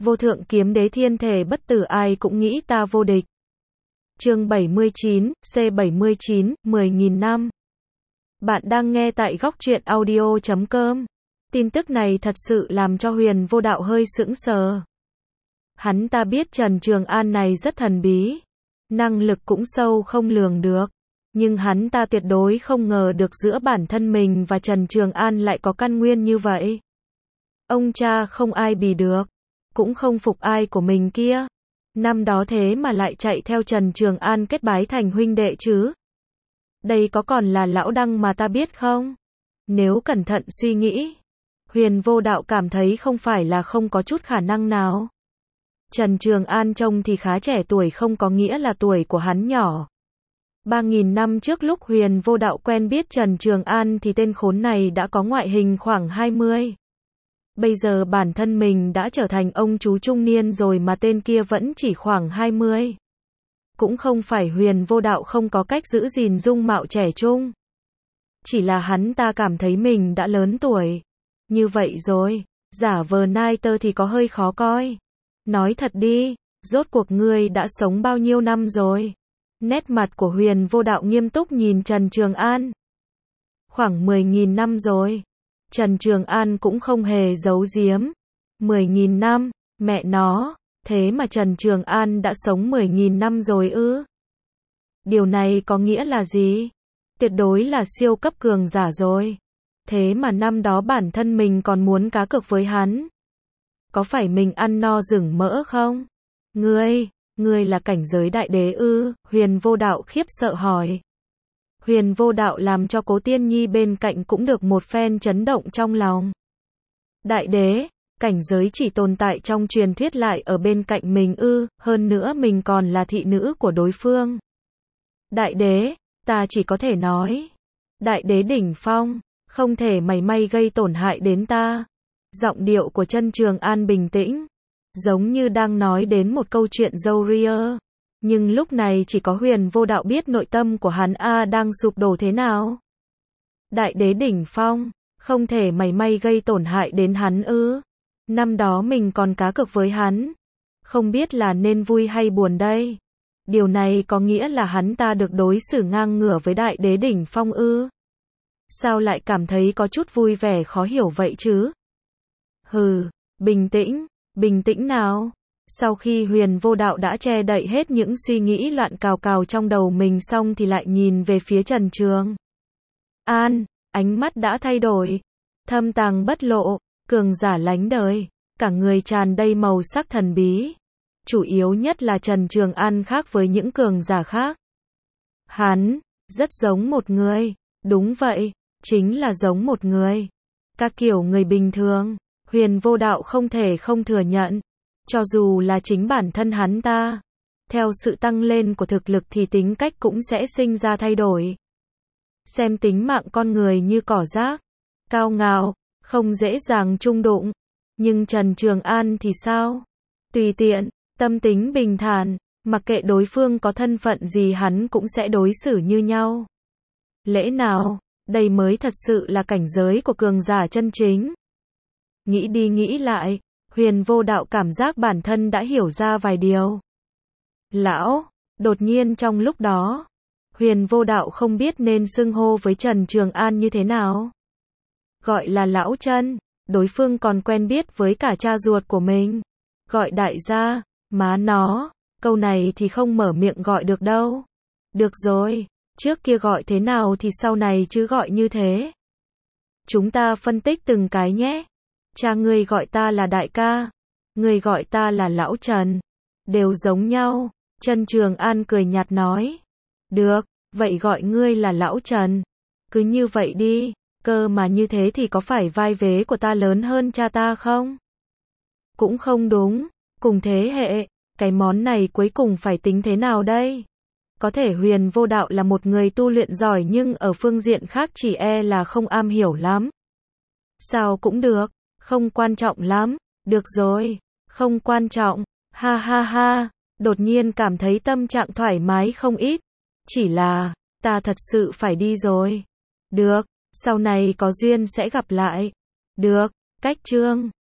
Vô thượng kiếm đế thiên thể bất tử ai cũng nghĩ ta vô địch. Chương 79, C79, 10.000 năm. Bạn đang nghe tại góc truyện audio.com. Tin tức này thật sự làm cho Huyền Vô Đạo hơi sững sờ. Hắn ta biết Trần Trường An này rất thần bí, năng lực cũng sâu không lường được, nhưng hắn ta tuyệt đối không ngờ được giữa bản thân mình và Trần Trường An lại có căn nguyên như vậy. Ông cha không ai bì được, cũng không phục ai của mình kia. Năm đó thế mà lại chạy theo Trần Trường An kết bái thành huynh đệ chứ. Đây có còn là lão Đăng mà ta biết không? Nếu cẩn thận suy nghĩ, Huyền Vô Đạo cảm thấy không phải là không có chút khả năng nào. Trần Trường An trông thì khá trẻ tuổi không có nghĩa là tuổi của hắn nhỏ. 3.000 năm trước lúc Huyền Vô Đạo quen biết Trần Trường An thì tên khốn này đã có ngoại hình khoảng 20. Bây giờ bản thân mình đã trở thành ông chú trung niên rồi mà tên kia vẫn chỉ khoảng 20. Cũng không phải Huyền Vô Đạo không có cách giữ gìn dung mạo trẻ trung. Chỉ là hắn ta cảm thấy mình đã lớn tuổi. Như vậy rồi, giả vờ nai tơ thì có hơi khó coi. Nói thật đi, rốt cuộc ngươi đã sống bao nhiêu năm rồi? Nét mặt của Huyền Vô Đạo nghiêm túc nhìn Trần Trường An. Khoảng 10.000 năm rồi. Trần Trường An cũng không hề giấu giếm. 10.000 năm, mẹ nó, thế mà Trần Trường An đã sống 10.000 năm rồi ư? Điều này có nghĩa là gì? Tuyệt đối là siêu cấp cường giả rồi. Thế mà năm đó bản thân mình còn muốn cá cược với hắn. Có phải mình ăn no rừng mỡ không? Ngươi là cảnh giới đại đế ư? Huyền Vô Đạo khiếp sợ hỏi. Huyền Vô Đạo làm cho Cố Tiên Nhi bên cạnh cũng được một phen chấn động trong lòng. Đại đế, cảnh giới chỉ tồn tại trong truyền thuyết lại ở bên cạnh mình ư? Hơn nữa mình còn là thị nữ của đối phương. Đại đế, ta chỉ có thể nói. Đại đế đỉnh phong, không thể mảy may gây tổn hại đến ta. Giọng điệu của Trần Trường An bình tĩnh, giống như đang nói đến một câu chuyện râu ria. Nhưng lúc này chỉ có Huyền Vô Đạo biết nội tâm của hắn đang sụp đổ thế nào. Đại đế đỉnh phong, không thể mảy may gây tổn hại đến hắn ư? Năm đó mình còn cá cược với hắn, không biết là nên vui hay buồn đây. Điều này có nghĩa là hắn ta được đối xử ngang ngửa với đại đế đỉnh phong ư? Sao lại cảm thấy có chút vui vẻ khó hiểu vậy chứ? Hừ, bình tĩnh nào. Sau khi Huyền Vô Đạo đã che đậy hết những suy nghĩ loạn cào cào trong đầu mình xong thì lại nhìn về phía Trần Trường An, ánh mắt đã thay đổi, thâm tàng bất lộ, cường giả lánh đời, cả người tràn đầy màu sắc thần bí. Chủ yếu nhất là Trần Trường An khác với những cường giả khác. Hắn, rất giống một người, đúng vậy, chính là giống một người. Các kiểu người bình thường, Huyền Vô Đạo không thể không thừa nhận. Cho dù là chính bản thân hắn ta, theo sự tăng lên của thực lực thì tính cách cũng sẽ sinh ra thay đổi. Xem tính mạng con người như cỏ rác, cao ngạo, không dễ dàng chung đụng. Nhưng Trần Trường An thì sao? Tùy tiện, tâm tính bình thản, mặc kệ đối phương có thân phận gì hắn cũng sẽ đối xử như nhau. Lẽ nào, đây mới thật sự là cảnh giới của cường giả chân chính. Nghĩ đi nghĩ lại, Huyền Vô Đạo cảm giác bản thân đã hiểu ra vài điều. Lão, đột nhiên trong lúc đó, Huyền Vô Đạo không biết nên xưng hô với Trần Trường An như thế nào. Gọi là lão Trần, đối phương còn quen biết với cả cha ruột của mình. Gọi đại gia, má nó, câu này thì không mở miệng gọi được đâu. Được rồi, trước kia gọi thế nào thì sau này chứ gọi như thế. Chúng ta phân tích từng cái nhé. Cha ngươi gọi ta là đại ca, ngươi gọi ta là lão Trần, đều giống nhau. Trần Trường An cười nhạt nói. Được, vậy gọi ngươi là lão Trần. Cứ như vậy đi, cơ mà như thế thì có phải vai vế của ta lớn hơn cha ta không? Cũng không đúng, cùng thế hệ, cái món này cuối cùng phải tính thế nào đây? Có thể Huyền Vô Đạo là một người tu luyện giỏi nhưng ở phương diện khác chỉ là không am hiểu lắm. Sao cũng được. Không quan trọng lắm, được rồi, không quan trọng, ha ha ha, đột nhiên cảm thấy tâm trạng thoải mái không ít, chỉ là, ta thật sự phải đi rồi. Được, sau này có duyên sẽ gặp lại. Được, cách chương.